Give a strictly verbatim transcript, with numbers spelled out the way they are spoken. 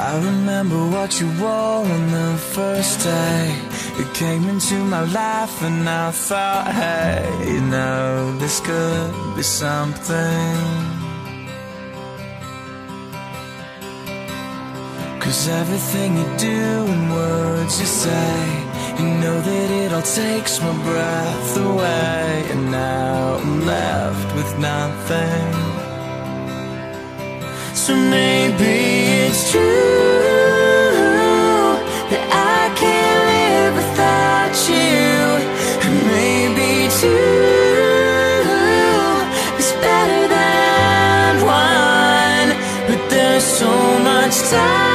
I remember what you wore on the first day you came into my life, and I thought, hey, you know, this could be something. 'Cause everything you do and words you say, you know that it all takes my breath away. And now I'm left with nothing. So maybe it's true that I can't live without you. And maybe two is better than one. But there's so much time